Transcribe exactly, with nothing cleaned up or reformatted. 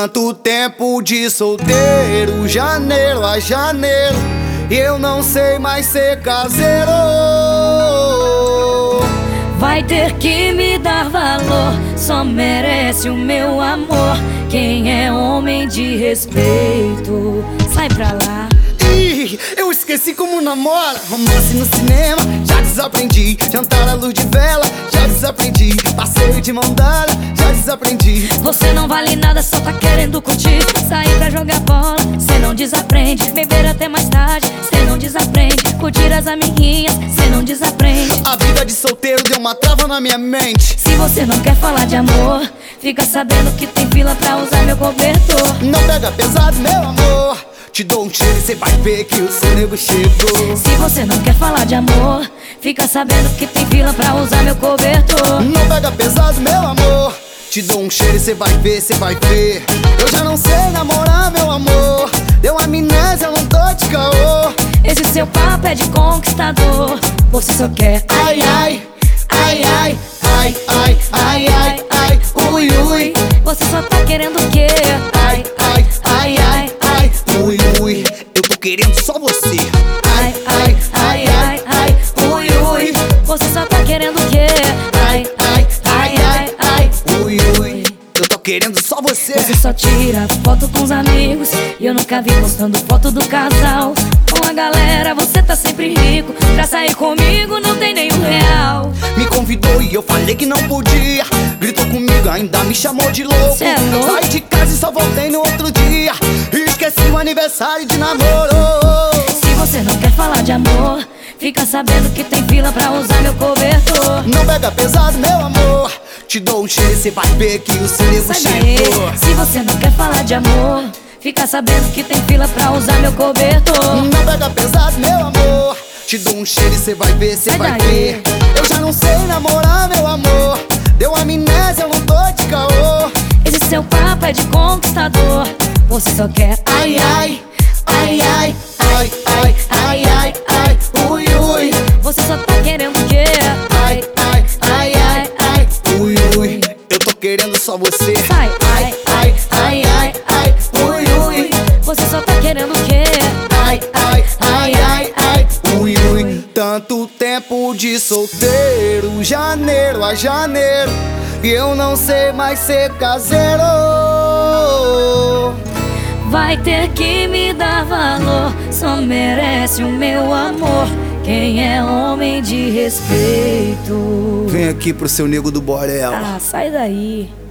Tanto tempo de solteiro, janeiro a janeiro, e eu não sei mais ser caseiro. Vai ter que me dar valor, só merece o meu amor quem é homem de respeito. Sai pra lá. Ih, eu esqueci como namora. Romance no cinema, já desaprendi. Jantar à luz de vela, já desaprendi. Passeio de mão dada, já desaprendi. Você não vale nada, só tá querendo curtir. Sair pra jogar bola, cê não desaprende. Beber até mais tarde, cê não desaprende. Curtir as amiguinhas, cê não desaprende. A vida de solteiro deu uma trava na minha mente. Se você não quer falar de amor, fica sabendo que tem fila pra usar meu cobertor. Não pega pesado, meu amor, te dou um cheiro e cê vai ver que o seu nego chegou. Se você não quer falar de amor, fica sabendo que tem fila pra usar meu cobertor. Não pega pesado, meu amor, te dou um cheiro e cê vai ver, cê vai ver. Eu já não sei namorar, meu amor, deu amnésia, eu não tô de caô. Esse seu papo é de conquistador, você só quer Ai, ai, ai, ai, ai, ai, ai, ai, ai, ui, ui. Você só tá querendo o quê? Ai, ai, ai, ai, ai, ui, ui. Eu tô querendo só você. Ai, ai, ai, ai, ai, ui, ui. Você só tá querendo o quê? Ai, ai, ai, ai, ai, ui, ui. Eu tô querendo só você. Você só tira foto com os amigos e eu nunca vi postando foto do casal. Com a galera você tá sempre rico, pra sair comigo não tem nenhum real. Me convidou e eu falei que não podia. Gritou comigo, ainda me chamou de louco. Cê é louco? Saí de casa e só voltei no outro dia. E esqueci o aniversário de namoro. Se você não quer falar de amor, fica sabendo que tem fila pra usar meu cobertor. Não pega pesado, meu amor, te dou um cheiro e cê vai ver que o seu nego Sai daí. chegou. Se você não quer falar de amor, fica sabendo que tem fila pra usar meu cobertor. Não pega pesado, meu amor, te dou um cheiro e cê vai ver, cê Sai vai daí. ver. Eu já não sei namorar, meu amor, deu amnésia, eu não tô de caô. Esse seu papo é de conquistador, você só quer Ai, ai, ai, ai, ai, ai, ai, ai, ai, ui, ui. Você só tá querendo o quê? Ai, ai, ai, ai, ai, ui, ui. Eu tô querendo só você. Sai, Ai, ai, ai, ai, ai, ui, ui. Você só tá querendo o quê? Ai, ai, ai, ai, ai, ui, ui. Tanto tempo de solteiro, janeiro a janeiro, e eu não sei mais ser caseiro. Vai ter que me dar valor, só merece o meu amor quem é homem de respeito. Vem aqui pro seu nego do Borel. Ah, sai daí.